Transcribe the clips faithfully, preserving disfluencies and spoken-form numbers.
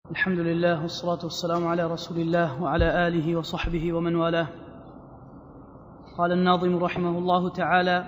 الحمد لله والصلاة والسلام على رسول الله وعلى آله وصحبه ومن والاه. قال الناظم رحمه الله تعالى: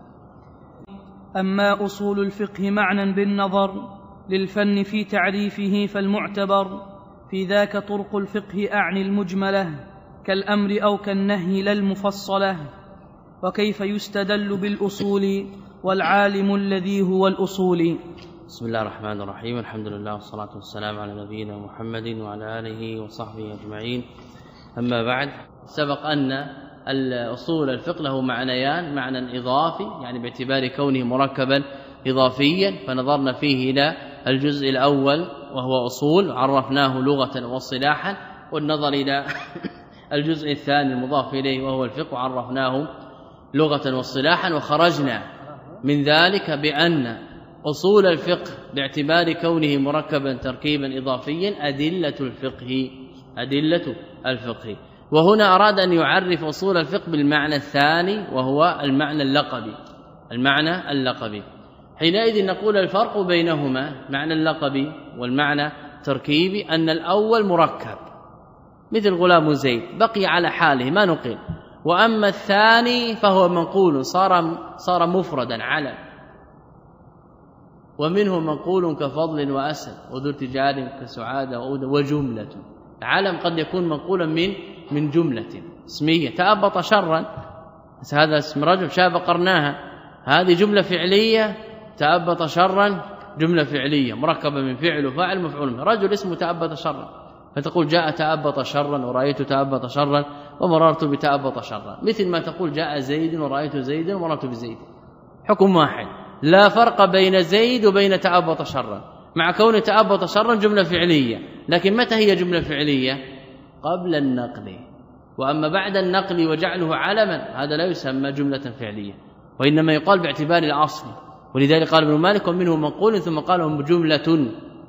أما أصول الفقه معنى بالنظر للفن في تعريفه فالمعتبر في ذاك طرق الفقه أعني المجملة كالأمر أو كالنهي لا المفصلة، وكيف يستدل بالأصول والعالم الذي هو الأصول. بسم الله الرحمن الرحيم. الحمد لله والصلاة والسلام على نبينا محمد وعلى آله وصحبه أجمعين. أما بعد، سبق أن الأصول الفقه له معنيان: معنى إضافي يعني باعتبار كونه مركبا إضافيا، فنظرنا فيه إلى الجزء الأول وهو أصول عرفناه لغة واصطلاحا، والنظر إلى الجزء الثاني المضاف إليه وهو الفقه عرفناه لغة واصطلاحا، وخرجنا من ذلك بأن أصول الفقه باعتبار كونه مركبا تركيبا إضافيا أدلة الفقه أدلة الفقه وهنا أراد أن يعرف أصول الفقه بالمعنى الثاني وهو المعنى اللقبي. المعنى اللقبي حينئذ نقول الفرق بينهما معنى اللقبي والمعنى التركيبي أن الأول مركب مثل غلام زيد بقي على حاله ما نقل، وأما الثاني فهو منقول صار صار مفردا علم، ومنه منقول كفضل وأسد وذو ارتجال كسعادة وجملة. علم قد يكون منقولا من من جملة اسمية، تأبط شرا هذا اسم رجل شاب قرناها، هذه جملة فعلية، تأبط شرا جملة فعلية مركبة من فعل وفاعل مفعول. رجل اسمه تأبط شرا، فتقول جاء تأبط شرا ورأيت تأبط شرا ومررت بتأبط شرا، مثل ما تقول جاء زيد ورأيت زيدا ومررت بزيد، حكم واحد، لا فرق بين زيد وبين تأبط شرا، مع كون تأبط شرا جملة فعلية، لكن متى هي جملة فعلية؟ قبل النقل، وأما بعد النقل وجعله علما هذا لا يسمى جملة فعلية، وإنما يقال باعتبار الأصل. ولذلك قال ابن مالك: ومنه منقول، ثم قال هم جملة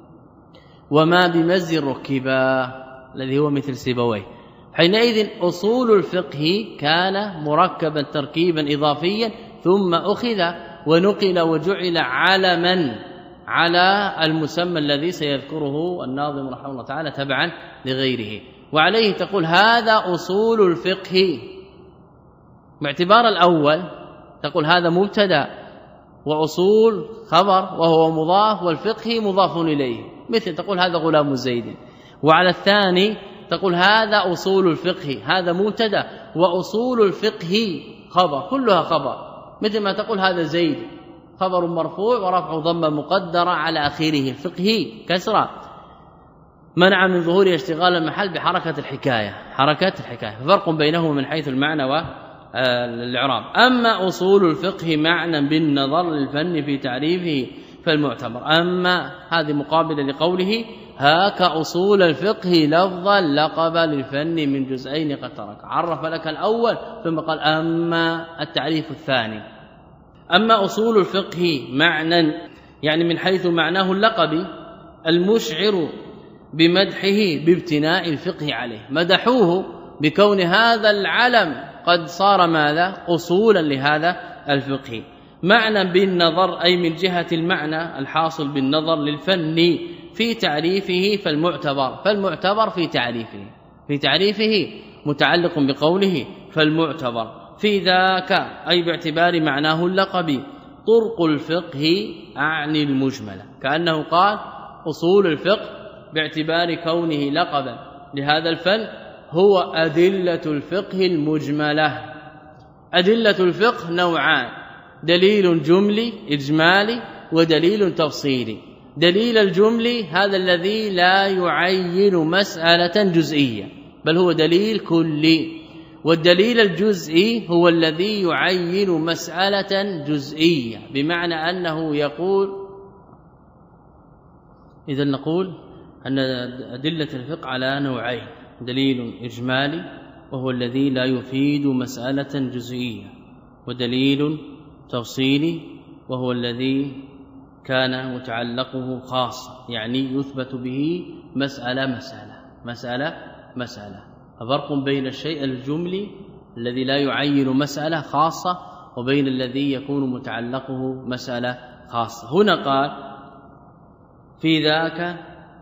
وما بمز ركبا، الذي هو مثل سيبويه. حينئذ أصول الفقه كان مركبا تركيبا إضافيا، ثم أخذ ونقل وجعل علما على المسمى الذي سيذكره الناظم رحمه الله تعالى تبعا لغيره، وعليه تقول هذا أصول الفقه. باعتبار الأول تقول هذا مبتدا وأصول خبر وهو مضاف والفقه مضاف إليه، مثل تقول هذا غلام زيد. وعلى الثاني تقول هذا أصول الفقه، هذا مبتدا وأصول الفقه خبر، كلها خبر، مثل ما تقول هذا زيد خبر مرفوع ورفع ضمه مقدره على اخره، الفقه كسرة منع من ظهور اشتغال المحل بحركه الحكايه، حركه الحكايه، فرق بينهما من حيث المعنى والاعراب. اما اصول الفقه معنى بالنظر للفن في تعريفه فالمعتبر. اما هذه مقابله لقوله هاك اصول الفقه لفظا لقب للفن من جزئين قد ترك، عرف لك الاول ثم قال اما التعريف الثاني. أما أصول الفقه معنى يعني من حيث معناه اللقبي المشعر بمدحه بابتناء الفقه عليه، مدحوه بكون هذا العلم قد صار ماذا؟ أصولا لهذا الفقه. معنى بالنظر أي من جهة المعنى الحاصل بالنظر للفن في تعريفه فالمعتبر، فالمعتبر في تعريفه في تعريفه متعلق بقوله فالمعتبر في ذاك أي باعتبار معناه اللقبي طرق الفقه أعني المجملة، كأنه قال أصول الفقه باعتبار كونه لقبا لهذا الفن هو أدلة الفقه المجملة. أدلة الفقه نوعان: دليل جملي إجمالي ودليل تفصيلي. دليل الجملي هذا الذي لا يعين مسألة جزئية بل هو دليل كلي، والدليل الجزئي هو الذي يعين مسألة جزئية، بمعنى أنه يقول إذا نقول أن أدلة الفقه على نوعين: دليل إجمالي وهو الذي لا يفيد مسألة جزئية، ودليل تفصيلي وهو الذي كان متعلقه خاص يعني يثبت به مسألة مسألة مسألة مسألة. فرق بين الشيء الجملي الذي لا يعين مسألة خاصة وبين الذي يكون متعلقه مسألة خاصة. هنا قال في ذاك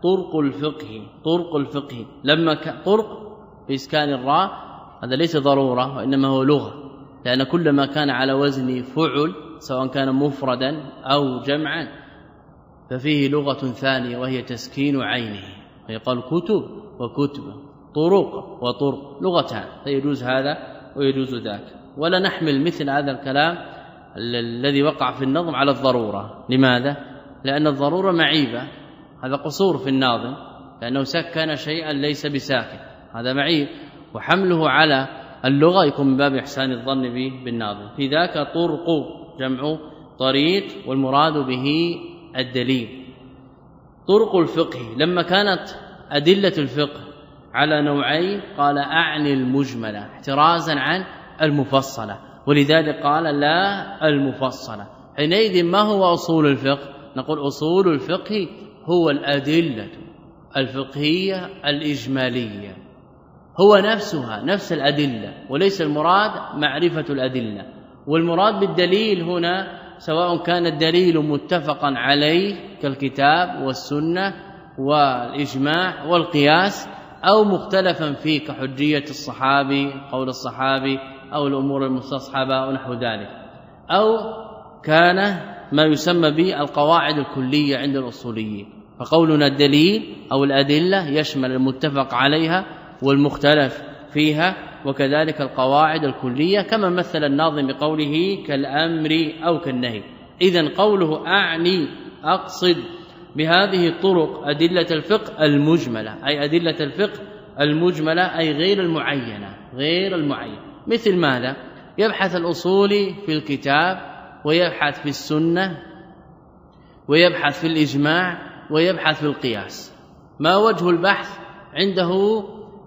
طرق الفقه طرق الفقه لما طرق بإسكان الراء هذا ليس ضرورة وإنما هو لغة، لأن كل ما كان على وزن فعل سواء كان مفردا أو جمعا ففيه لغة ثانية وهي تسكين عينه، فيقال كتب وكتب، طرق وطرق، لغتان، فيجوز هذا ويجوز ذاك. ولا نحمل مثل هذا الكلام الذي وقع في النظم على الضرورة. لماذا؟ لأن الضرورة معيبة، هذا قصور في الناظم لأنه سكن شيئا ليس بساكن، هذا معيب، وحمله على اللغة يكون من باب إحسان الظن به بالناظم. في ذاك طرق جمع طريق والمراد به الدليل. طرق الفقه لما كانت أدلة الفقه على نوعين قال أعني المجملة احترازا عن المفصلة، ولذلك قال لا المفصلة. حينئذ ما هو أصول الفقه؟ نقول أصول الفقه هو الأدلة الفقهية الإجمالية، هو نفسها نفس الأدلة، وليس المراد معرفة الأدلة. والمراد بالدليل هنا سواء كان الدليل متفقا عليه كالكتاب والسنة والإجماع والقياس، أو مختلفا فيه كحجية الصحابي قول الصحابي أو الأمور المستصحبة ونحو ذلك، أو كان ما يسمى بالقواعد الكلية عند الأصوليين. فقولنا الدليل أو الأدلة يشمل المتفق عليها والمختلف فيها، وكذلك القواعد الكلية كما مثل الناظم بقوله كالأمر أو كالنهي. إذن قوله أعني أقصد بهذه الطرق أدلة الفقه المجملة، أي أدلة الفقه المجملة أي غير المعينة، غير المعينة. مثل ماذا؟ يبحث الأصولي في الكتاب ويبحث في السنة ويبحث في الإجماع ويبحث في القياس. ما وجه البحث عنده؟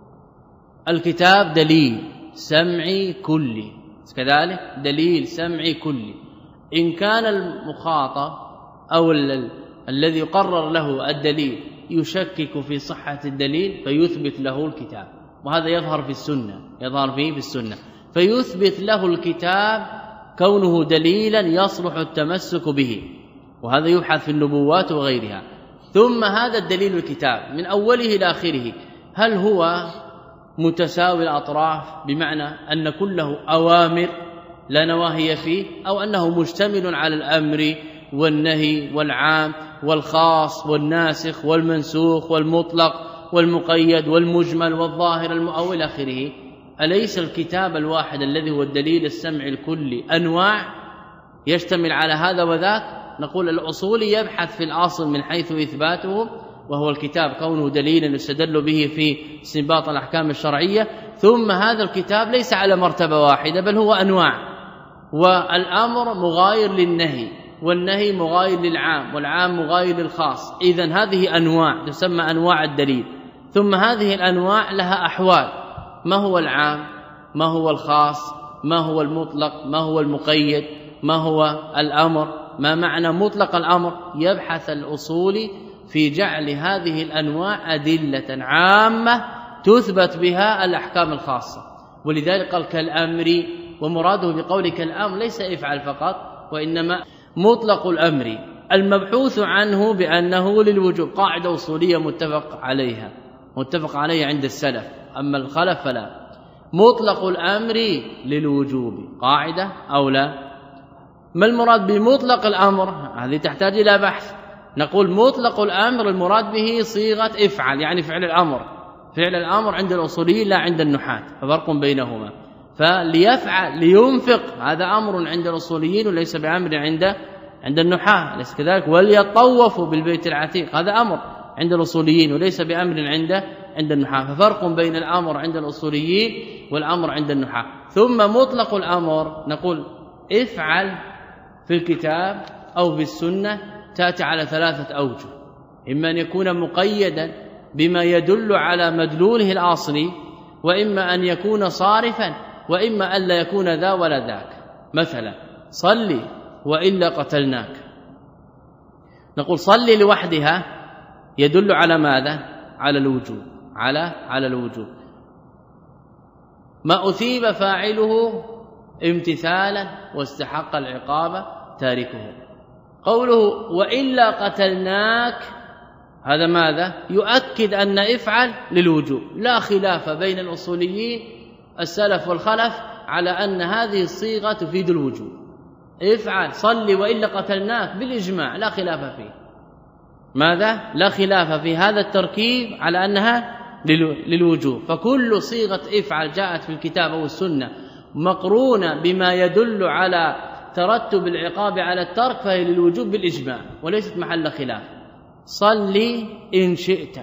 الكتاب دليل سمعي كلي، كذلك دليل سمعي كلي. إن كان المخاطب أو الذي يقرر له الدليل يشكك في صحة الدليل فيثبت له الكتاب، وهذا يظهر في السنة، يظهر فيه في السنة، فيثبت له الكتاب كونه دليلا يصلح التمسك به، وهذا يبحث في النبوات وغيرها. ثم هذا الدليل الكتاب من أوله إلى آخره هل هو متساوي الأطراف بمعنى أن كله أوامر لا نواهي فيه، أو أنه مشتمل على الأمر والنهي والعام والخاص والناسخ والمنسوخ والمطلق والمقيد والمجمل والظاهر المؤول إلى آخره؟ أليس الكتاب الواحد الذي هو الدليل السمعي الكلي أنواع يشتمل على هذا وذاك؟ نقول الأصولي يبحث في الأصل من حيث إثباته وهو الكتاب كونه دليلا يستدل به في استنباط الأحكام الشرعية، ثم هذا الكتاب ليس على مرتبة واحدة بل هو أنواع، والأمر مغاير للنهي والنهي مغاير للعام والعام مغاير للخاص. إذن هذه أنواع تسمى أنواع الدليل. ثم هذه الأنواع لها أحوال، ما هو العام، ما هو الخاص، ما هو المطلق، ما هو المقيد، ما هو الأمر، ما معنى مطلق الأمر. يبحث الأصولي في جعل هذه الأنواع أدلة عامة تثبت بها الأحكام الخاصة. ولذلك قال كالأمر، ومراده بقول كالأمر ليس افعل فقط، وإنما مطلق الأمر المبحوث عنه بأنه للوجوب، قاعدة أصولية متفق عليها متفق عليها عند السلف، أما الخلف فلا. مطلق الأمر للوجوب قاعدة أو لا؟ ما المراد بمطلق الأمر؟ هذه تحتاج إلى بحث. نقول مطلق الأمر المراد به صيغة افعل، يعني فعل الأمر، فعل الأمر عند الأصوليين لا عند النحاة، ففرق بينهما. فليفعل لينفق هذا أمر عند الأصوليين وليس بأمر عند عند النحاة، ليس كذلك. وليطوفوا بالبيت العتيق هذا أمر عند الأصوليين وليس بأمر عند عند النحاة، ففرق بين الأمر عند الأصوليين والأمر عند النحاة. ثم مطلق الأمر نقول افعل في الكتاب أو في السنة تأتي على ثلاثة أوجه، إما أن يكون مقيدا بما يدل على مدلوله الأصلي، وإما أن يكون صارفا، وإما أن لا يكون ذا ولا ذاك. مثلا صلي وإلا قتلناك، نقول صلي لوحدها يدل على ماذا؟ على الوجوب، على على الوجوب. ما أثيب فاعله امتثالا واستحق العقاب تاركه. قوله وإلا قتلناك هذا ماذا يؤكد أن افعل للوجوب. لا خلاف بين الأصوليين السلف والخلف على أن هذه الصيغة تفيد الوجوب. افعل صلي وإلا قتلناك بالإجماع لا خلاف فيه. ماذا لا خلاف في هذا التركيب على أنها للوجوب. فكل صيغة افعل جاءت في الكتاب أو السنة مقرونة بما يدل على ترتب العقاب على الترك فهي للوجوب بالإجماع وليست محل خلاف. صلي إن شئت،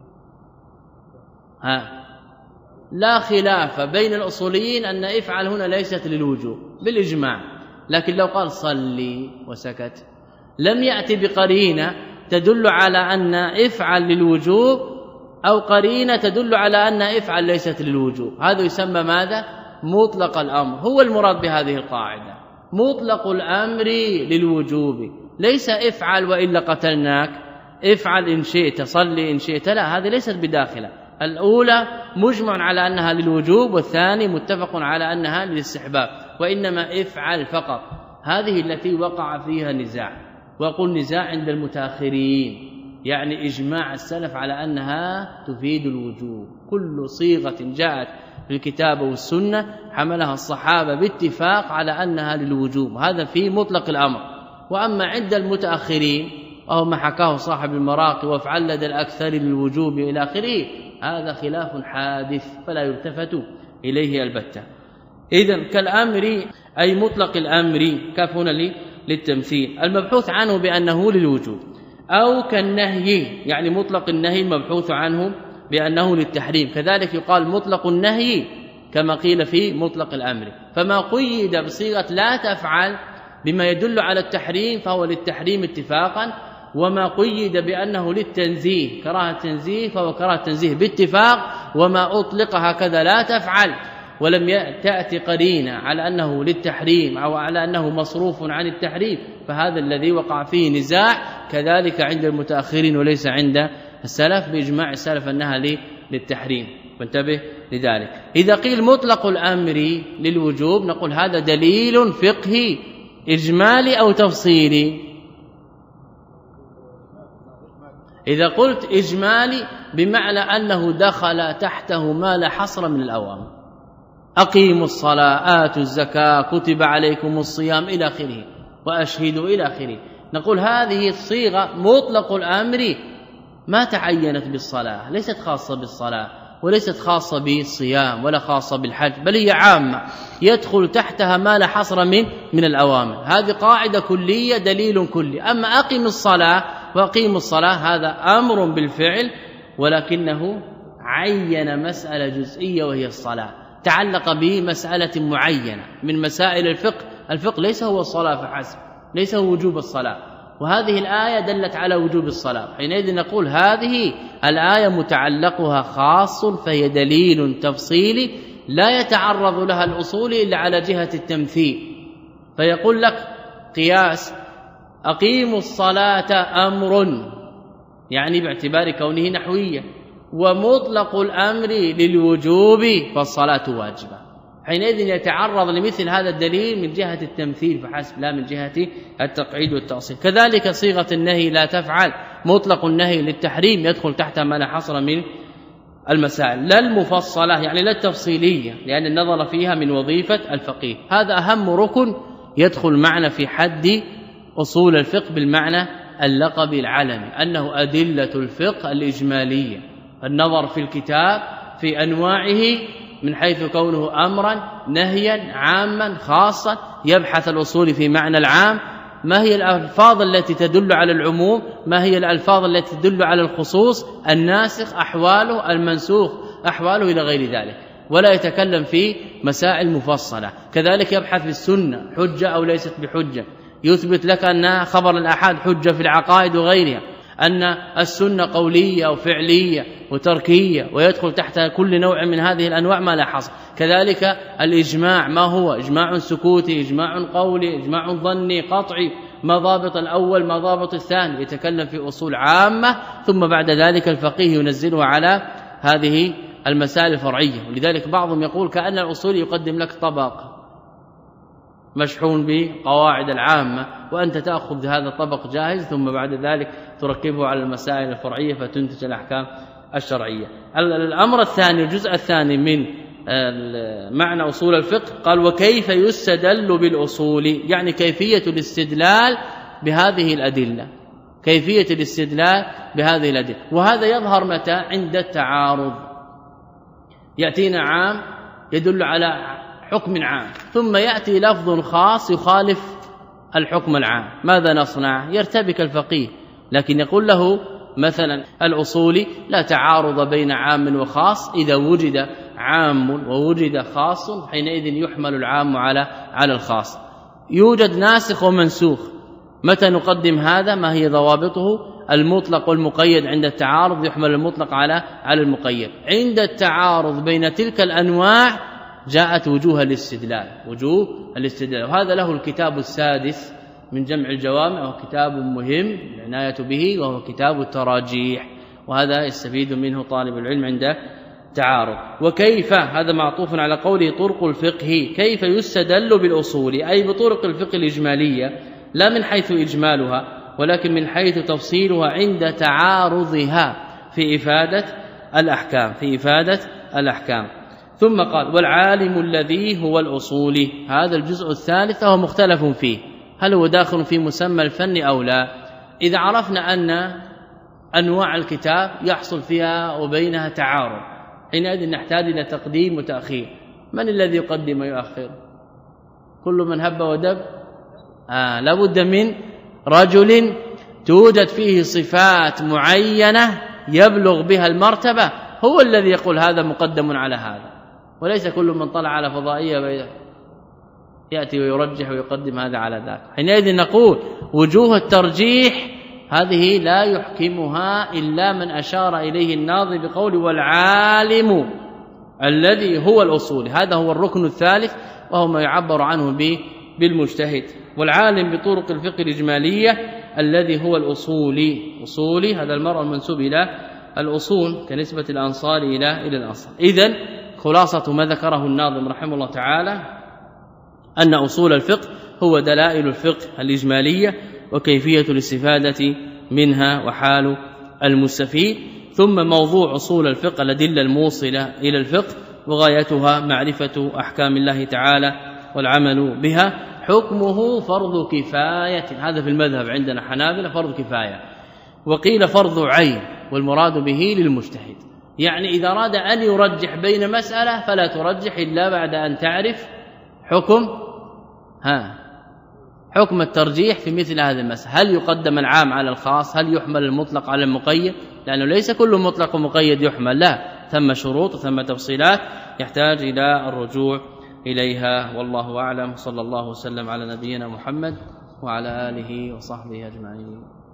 ها لا خلاف بين الأصوليين أن افعل هنا ليست للوجوب بالإجماع. لكن لو قال صلي وسكت لم يأتي بقرينة تدل على أن افعل للوجوب أو قرينة تدل على أن افعل ليست للوجوب. هذا يسمى ماذا مطلق الأمر. هو المراد بهذه القاعدة مطلق الأمر للوجوب، ليس افعل وإلا قتلناك، افعل إن شئت صلي إن شئت، لا هذه ليست بداخلة. الأولى مجمع على أنها للوجوب والثاني متفق على أنها للاستحباب، وإنما افعل فقط. هذه التي وقع فيها نزاع، وقل نزاع عند المتأخرين يعني إجماع السلف على أنها تفيد الوجوب. كل صيغة جاءت في الكتاب والسنة حملها الصحابة باتفاق على أنها للوجوب، هذا في مطلق الأمر. وأما عند المتأخرين وهو ما حكاه صاحب المراقي وافعل لدى الأكثر للوجوب إلى آخره، هذا خلاف حادث فلا يلتفت إليه البتة. إذن كالأمر أي مطلق الأمر كافون لي للتمثيل المبحوث عنه بأنه للوجوب، أو كالنهي يعني مطلق النهي المبحوث عنه بأنه للتحريم. كذلك يقال مطلق النهي كما قيل في مطلق الأمر. فما قيد بصيغة لا تفعل بما يدل على التحريم فهو للتحريم اتفاقا، وما قيد بأنه للتنزيه كراهة التنزيه فهو كراهة التنزيه باتفاق، وما أطلق هكذا لا تفعل ولم تأتي قرينة على أنه للتحريم أو على أنه مصروف عن التحريم فهذا الذي وقع فيه نزاع. كذلك عند المتأخرين وليس عند السلف بإجماع السلف أنها للتحريم، فانتبه لذلك. إذا قيل مطلق الأمر للوجوب نقول هذا دليل فقهي إجمالي أو تفصيلي. إذا قلت إجمالي بمعنى أنه دخل تحته ما لا حصر من الأوامر، أقيموا الصلاة آتوا الزكاة كتب عليكم الصيام إلى آخره وأشهدوا إلى آخره. نقول هذه الصيغة مطلق الأمر ما تعينت بالصلاة، ليست خاصة بالصلاة وليست خاصة بالصيام ولا خاصة بالحج، بل هي عامة يدخل تحتها ما لا حصر من من الأوامر. هذه قاعدة كلية دليل كلي. أما أقم الصلاة وأقيموا الصلاة هذا أمر بالفعل ولكنه عين مسألة جزئية وهي الصلاة، تعلق بمسألة معينة من مسائل الفقه. الفقه ليس هو الصلاة فحسب، ليس هو وجوب الصلاة، وهذه الآية دلت على وجوب الصلاة. حينئذ نقول هذه الآية متعلقها خاص فهي دليل تفصيلي لا يتعرض لها الأصول إلا على جهة التمثيل. فيقول لك قياس أقيموا الصلاة أمر يعني باعتبار كونه نحوية، ومطلق الأمر للوجوب فالصلاة واجبة. حينئذ يتعرض لمثل هذا الدليل من جهة التمثيل فحسب لا من جهة التقعيد والتأصيل. كذلك صيغة النهي لا تفعل مطلق النهي للتحريم يدخل تحت ما لا حصر من المسائل، لا المفصلة يعني لا التفصيلية لأن النظر فيها من وظيفة الفقيه. هذا أهم ركن يدخل معنا في حد أصول الفقه بالمعنى اللقب العلمي، أنه أدلة الفقه الإجمالية، النظر في الكتاب في أنواعه من حيث كونه أمرا نهيا عاما خاصا. يبحث الأصول في معنى العام، ما هي الألفاظ التي تدل على العموم، ما هي الألفاظ التي تدل على الخصوص، الناسخ أحواله، المنسوخ أحواله إلى غير ذلك، ولا يتكلم في مسائل مفصلة. كذلك يبحث في السنة حجة أو ليست بحجة، يثبت لك أن خبر الأحاد حجة في العقائد وغيرها، أن السنة قولية أو فعلية وتركية، ويدخل تحت كل نوع من هذه الأنواع ما لا حصر. كذلك الإجماع ما هو إجماع سكوتي، إجماع قولي، إجماع ظني قطعي، ما ضابط الأول ما ضابط الثاني، يتكلم في أصول عامة، ثم بعد ذلك الفقيه ينزلها على هذه المسائل الفرعية. ولذلك بعضهم يقول كأن الأصول يقدم لك طبق مشحون بقواعد العامة، وأنت تأخذ هذا الطبق جاهز ثم بعد ذلك تركبه على المسائل الفرعية فتنتج الأحكام الشرعية. الأمر الثاني الجزء الثاني من معنى أصول الفقه قال وكيف يستدل بالأصول، يعني كيفية الاستدلال بهذه الأدلة، كيفية الاستدلال بهذه الأدلة. وهذا يظهر متى؟ عند التعارض. يأتينا عام يدل على حكم عام ثم يأتي لفظ خاص يخالف الحكم العام، ماذا نصنع؟ يرتبك الفقيه، لكن يقول له مثلا الأصول لا تعارض بين عام وخاص، إذا وجد عام ووجد خاص حينئذ يحمل العام على على الخاص. يوجد ناسخ ومنسوخ، متى نقدم هذا؟ ما هي ضوابطه؟ المطلق والمقيد عند التعارض يحمل المطلق على على المقيد. عند التعارض بين تلك الأنواع جاءت وجوه الاستدلال، وجوه الاستدلال، وهذا له الكتاب السادس من جمع الجوامع، وهو كتاب مهم العناية به، وهو كتاب التراجيح، وهذا يستفيد منه طالب العلم عند تعارض. وكيف، هذا معطوف على قوله طرق الفقه، كيف يستدل بالأصول، أي بطرق الفقه الإجمالية، لا من حيث إجمالها ولكن من حيث تفصيلها عند تعارضها في إفادة الأحكام، في إفادة الأحكام. ثم قال والعالم الذي هو الأصول، هذا الجزء الثالث وهو مختلف فيه، هل هو داخل في مسمى الفن أو لا؟ إذا عرفنا أن أنواع الكتاب يحصل فيها وبينها تعارض، حينئذ نحتاج إلى تقديم وتأخير. من الذي يقدم ويؤخر؟ كل من هب ودب؟ آه لابد من رجل توجد فيه صفات معينة يبلغ بها المرتبة، هو الذي يقول هذا مقدم على هذا، وليس كل من طلع على فضائية يأتي ويرجح ويقدم هذا على ذاك. حينئذ نقول وجوه الترجيح هذه لا يحكمها إلا من أشار إليه الناظم بقول والعالم الذي هو الأصول، هذا هو الركن الثالث وهو ما يعبر عنه بالمجتهد. والعالم بطرق الفقه الإجمالية الذي هو الأصولي، أصولي هذا المرء المنسوب إلى الأصول كنسبة الأنصار إلى إلى الأصل. إذن خلاصة ما ذكره الناظم رحمه الله تعالى أن أصول الفقه هو دلائل الفقه الإجمالية وكيفية الاستفادة منها وحال المستفيد. ثم موضوع أصول الفقه الأدلة الموصلة إلى الفقه وغايتها معرفة أحكام الله تعالى والعمل بها. حكمه فرض كفاية، هذا في المذهب عندنا حنابلة فرض كفاية، وقيل فرض عين، والمراد به للمجتهد. يعني إذا أراد أن يرجح بين مسألة فلا ترجح إلا بعد أن تعرف حكم ها حكم الترجيح في مثل هذه المسألة، هل يقدم العام على الخاص، هل يحمل المطلق على المقيد، لأنه ليس كل مطلق ومقيد يحمل، لا، ثم شروط وثم تفصيلات يحتاج إلى الرجوع إليها. والله أعلم، صلى الله وسلم على نبينا محمد وعلى آله وصحبه أجمعين.